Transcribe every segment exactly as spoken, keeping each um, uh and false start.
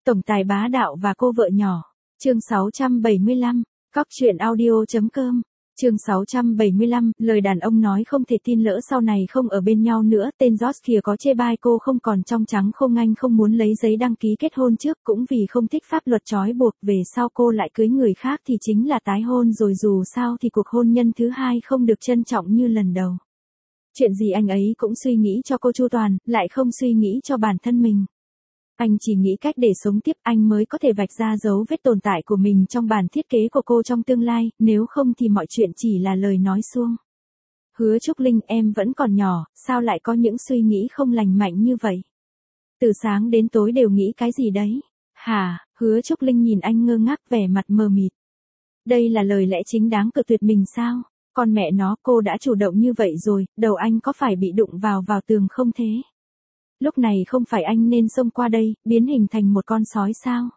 Tổng tài bá đạo và cô vợ nhỏ. Chương sáu trăm bảy mươi lăm, cóc truyện audio chấm com. Chương sáu trăm bảy mươi lăm, lời đàn ông nói không thể tin lỡ sau này không ở bên nhau nữa, tên George kia có chê bai cô không còn trong trắng không anh không muốn lấy giấy đăng ký kết hôn trước cũng vì không thích pháp luật trói buộc, về sau cô lại cưới người khác thì chính là tái hôn rồi, dù sao thì cuộc hôn nhân thứ hai không được trân trọng như lần đầu. Chuyện gì anh ấy cũng suy nghĩ cho cô chu toàn, lại không suy nghĩ cho bản thân mình. Anh chỉ nghĩ cách để sống tiếp, anh mới có thể vạch ra dấu vết tồn tại của mình trong bản thiết kế của cô trong tương lai, nếu không thì mọi chuyện chỉ là lời nói suông. Hứa Trúc Linh, em vẫn còn nhỏ, sao lại có những suy nghĩ không lành mạnh như vậy? Từ sáng đến tối đều nghĩ cái gì đấy? Hả? Hứa Trúc Linh nhìn anh ngơ ngác, vẻ mặt mờ mịt. Đây là lời lẽ chính đáng cự tuyệt mình sao? Con mẹ nó, cô đã chủ động như vậy rồi, đầu anh có phải bị đụng vào vào tường không thế? Lúc này không phải anh nên xông qua đây, biến hình thành một con sói sao?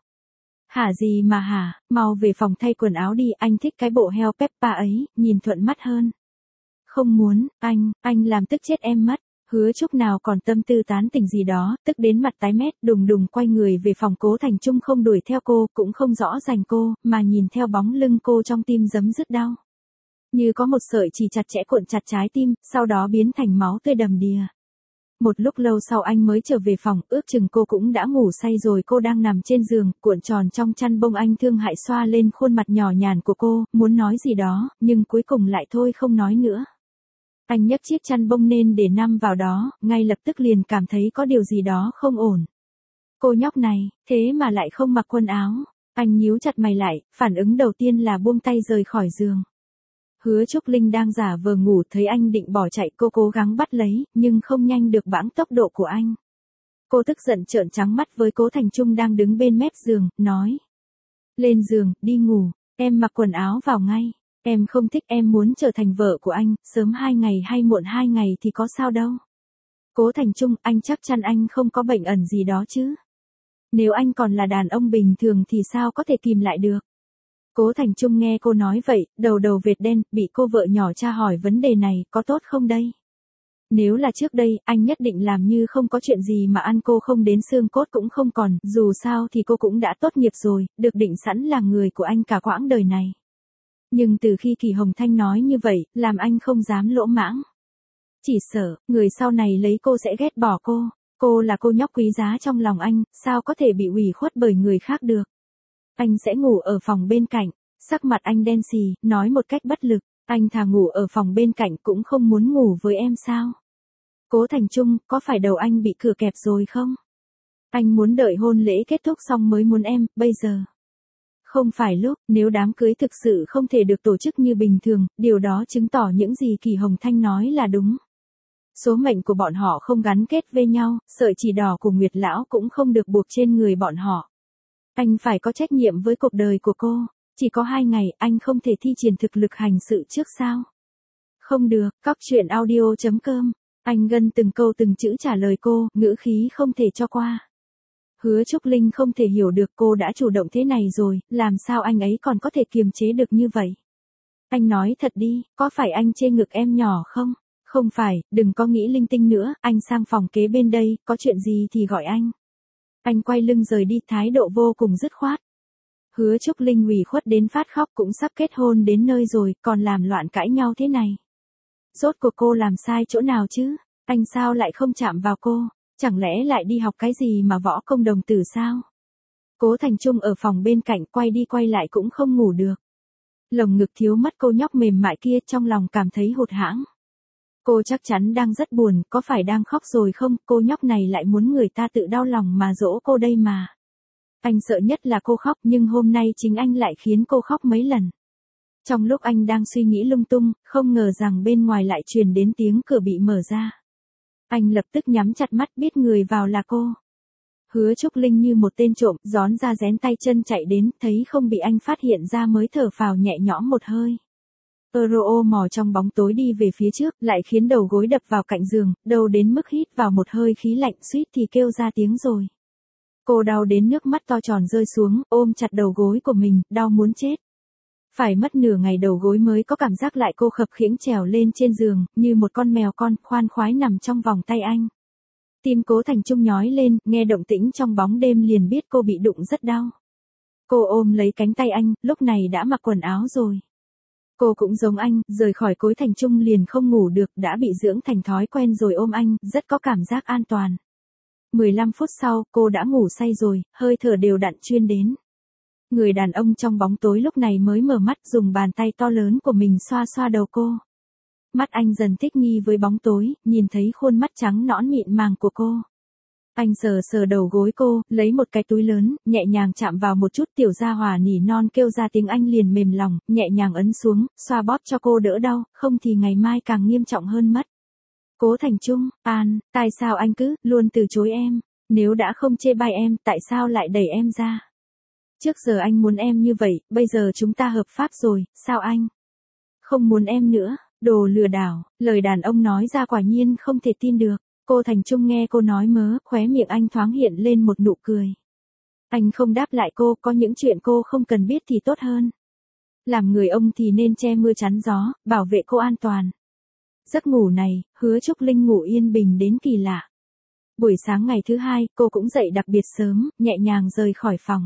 Hả gì mà hả, mau về phòng thay quần áo đi, anh thích cái bộ heo Peppa ấy, nhìn thuận mắt hơn. Không muốn, anh, anh làm tức chết em mất. Hứa Trúc nào còn tâm tư tán tỉnh gì đó, tức đến mặt tái mét, đùng đùng quay người về phòng. Cố Thành Trung không đuổi theo cô, cũng không rõ rành cô, mà nhìn theo bóng lưng cô trong tim giấm dứt đau. Như có một sợi chỉ chặt chẽ cuộn chặt trái tim, sau đó biến thành máu tươi đầm đìa. Một lúc lâu sau anh mới trở về phòng, ước chừng cô cũng đã ngủ say rồi. Cô đang nằm trên giường, cuộn tròn trong chăn bông, anh thương hại xoa lên khuôn mặt nhỏ nhàn của cô, muốn nói gì đó, nhưng cuối cùng lại thôi không nói nữa. Anh nhấc chiếc chăn bông lên để nằm vào đó, ngay lập tức liền cảm thấy có điều gì đó không ổn. Cô nhóc này, thế mà lại không mặc quần áo. Anh nhíu chặt mày lại, phản ứng đầu tiên là buông tay rời khỏi giường. Hứa Trúc Linh đang giả vờ ngủ, thấy anh định bỏ chạy, cô cố gắng bắt lấy, nhưng không nhanh được bẵng tốc độ của anh. Cô tức giận trợn trắng mắt với Cố Thành Trung đang đứng bên mép giường, nói. Lên giường, đi ngủ, em mặc quần áo vào ngay. Em không thích, em muốn trở thành vợ của anh, sớm hai ngày hay muộn hai ngày thì có sao đâu. Cố Thành Trung, anh chắc chắn anh không có bệnh ẩn gì đó chứ. Nếu anh còn là đàn ông bình thường thì sao có thể kìm lại được. Cố Thành Trung nghe cô nói vậy, đầu đầu vệt đen, bị cô vợ nhỏ tra hỏi vấn đề này, có tốt không đây? Nếu là trước đây, anh nhất định làm như không có chuyện gì mà ăn cô không đến xương cốt cũng không còn, dù sao thì cô cũng đã tốt nghiệp rồi, được định sẵn là người của anh cả quãng đời này. Nhưng từ khi Kỳ Hồng Thanh nói như vậy, làm anh không dám lỗ mãng. Chỉ sợ, người sau này lấy cô sẽ ghét bỏ cô, cô là cô nhóc quý giá trong lòng anh, sao có thể bị ủy khuất bởi người khác được. Anh sẽ ngủ ở phòng bên cạnh, sắc mặt anh đen xì, nói một cách bất lực, anh thà ngủ ở phòng bên cạnh cũng không muốn ngủ với em sao? Cố Thành Trung, có phải đầu anh bị cửa kẹp rồi không? Anh muốn đợi hôn lễ kết thúc xong mới muốn em, bây giờ. Không phải lúc, nếu đám cưới thực sự không thể được tổ chức như bình thường, điều đó chứng tỏ những gì Kỳ Hồng Thanh nói là đúng. Số mệnh của bọn họ không gắn kết với nhau, sợi chỉ đỏ của Nguyệt Lão cũng không được buộc trên người bọn họ. Anh phải có trách nhiệm với cuộc đời của cô, chỉ có hai ngày, anh không thể thi triển thực lực hành sự trước sao? Không được, cóc truyện audio chấm com. Anh gân từng câu từng chữ trả lời cô, ngữ khí không thể cho qua. Hứa Trúc Linh không thể hiểu được, cô đã chủ động thế này rồi, làm sao anh ấy còn có thể kiềm chế được như vậy? Anh nói thật đi, có phải anh chê ngực em nhỏ không? Không phải, đừng có nghĩ linh tinh nữa, anh sang phòng kế bên đây, có chuyện gì thì gọi anh. Anh quay lưng rời đi, thái độ vô cùng dứt khoát. Hứa Trúc Linh ủy khuất đến phát khóc, cũng sắp kết hôn đến nơi rồi, còn làm loạn cãi nhau thế này. Rốt cuộc cô làm sai chỗ nào chứ? Anh sao lại không chạm vào cô? Chẳng lẽ lại đi học cái gì mà võ công đồng tử sao? Cố Thành Trung ở phòng bên cạnh quay đi quay lại cũng không ngủ được. Lồng ngực thiếu mất cô nhóc mềm mại kia, trong lòng cảm thấy hụt hẫng. Cô chắc chắn đang rất buồn, có phải đang khóc rồi không? Cô nhóc này lại muốn người ta tự đau lòng mà dỗ cô đây mà. Anh sợ nhất là cô khóc, nhưng hôm nay chính anh lại khiến cô khóc mấy lần. Trong lúc anh đang suy nghĩ lung tung, không ngờ rằng bên ngoài lại truyền đến tiếng cửa bị mở ra. Anh lập tức nhắm chặt mắt, biết người vào là cô. Hứa Trúc Linh như một tên trộm, rón ra rén tay chân chạy đến, thấy không bị anh phát hiện ra mới thở phào nhẹ nhõm một hơi. Euro mò trong bóng tối đi về phía trước, lại khiến đầu gối đập vào cạnh giường, đầu đến mức hít vào một hơi khí lạnh, suýt thì kêu ra tiếng rồi. Cô đau đến nước mắt to tròn rơi xuống, ôm chặt đầu gối của mình, đau muốn chết. Phải mất nửa ngày đầu gối mới có cảm giác lại, cô khập khiễng trèo lên trên giường, như một con mèo con, khoan khoái nằm trong vòng tay anh. Tim Cố Thành Trung nhói lên, nghe động tĩnh trong bóng đêm liền biết cô bị đụng rất đau. Cô ôm lấy cánh tay anh, lúc này đã mặc quần áo rồi. Cô cũng giống anh, rời khỏi Cố Thành Trung liền không ngủ được, đã bị dưỡng thành thói quen rồi ôm anh, rất có cảm giác an toàn. mười lăm phút sau, cô đã ngủ say rồi, hơi thở đều đặn chuyên đến. Người đàn ông trong bóng tối lúc này mới mở mắt, dùng bàn tay to lớn của mình xoa xoa đầu cô. Mắt anh dần thích nghi với bóng tối, nhìn thấy khuôn mắt trắng nõn mịn màng của cô. Anh sờ sờ đầu gối cô, lấy một cái túi lớn, nhẹ nhàng chạm vào một chút, tiểu gia hỏa nỉ non kêu ra tiếng anh liền mềm lòng, nhẹ nhàng ấn xuống, xoa bóp cho cô đỡ đau, không thì ngày mai càng nghiêm trọng hơn mất. Cố Thành Trung, An, tại sao anh cứ, luôn từ chối em? Nếu đã không chê bai em, tại sao lại đẩy em ra? Trước giờ anh muốn em như vậy, bây giờ chúng ta hợp pháp rồi, sao anh? Không muốn em nữa, đồ lừa đảo, lời đàn ông nói ra quả nhiên không thể tin được. Cô Thành Trung nghe cô nói mớ, khóe miệng anh thoáng hiện lên một nụ cười. Anh không đáp lại cô, có những chuyện cô không cần biết thì tốt hơn. Làm người ông thì nên che mưa chắn gió, bảo vệ cô an toàn. Giấc ngủ này, Hứa Trúc Linh ngủ yên bình đến kỳ lạ. Buổi sáng ngày thứ hai, cô cũng dậy đặc biệt sớm, nhẹ nhàng rời khỏi phòng.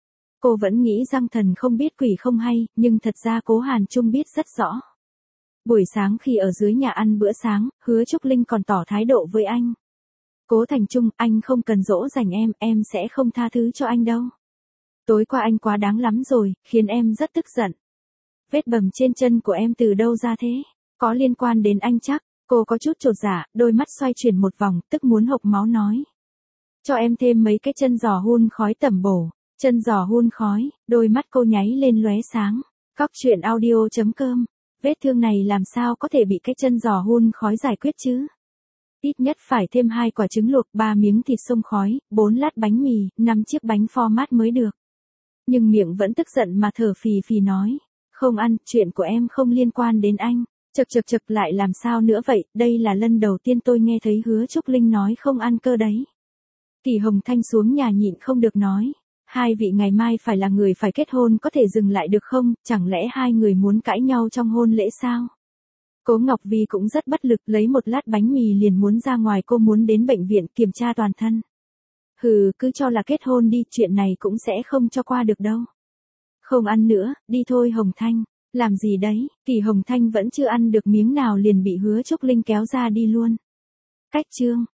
Cô vẫn nghĩ rằng thần không biết quỷ không hay, nhưng thật ra Cố Hàn Trung biết rất rõ. Buổi sáng khi ở dưới nhà ăn bữa sáng, Hứa Trúc Linh còn tỏ thái độ với anh. Cố Thành Trung, anh không cần dỗ dành em, em sẽ không tha thứ cho anh đâu. Tối qua anh quá đáng lắm rồi, khiến em rất tức giận. Vết bầm trên chân của em từ đâu ra thế? Có liên quan đến anh chắc? Cô có chút chột dạ, đôi mắt xoay chuyển một vòng, tức muốn hộc máu nói. Cho em thêm mấy cái chân giò hun khói tẩm bổ. Chân giò hun khói, đôi mắt cô nháy lên lóe sáng. Cóc truyện audio chấm com. Vết thương này làm sao có thể bị cái chân giò hun khói giải quyết chứ? Ít nhất phải thêm hai quả trứng luộc, ba miếng thịt xông khói, bốn lát bánh mì, năm chiếc bánh format mới được. Nhưng miệng vẫn tức giận mà thở phì phì nói. Không ăn, chuyện của em không liên quan đến anh. Chật chật chật lại làm sao nữa vậy, đây là lần đầu tiên tôi nghe thấy Hứa Trúc Linh nói không ăn cơ đấy. Kỳ Hồng Thanh xuống nhà nhịn không được nói. Hai vị ngày mai phải là người phải kết hôn có thể dừng lại được không, chẳng lẽ hai người muốn cãi nhau trong hôn lễ sao? Cố Ngọc Vi cũng rất bất lực, lấy một lát bánh mì liền muốn ra ngoài, cô muốn đến bệnh viện kiểm tra toàn thân. Hừ, cứ cho là kết hôn đi, chuyện này cũng sẽ không cho qua được đâu. Không ăn nữa, đi thôi Hồng Thanh. Làm gì đấy, Kỳ Hồng Thanh vẫn chưa ăn được miếng nào liền bị Hứa Trúc Linh kéo ra đi luôn. Cách chương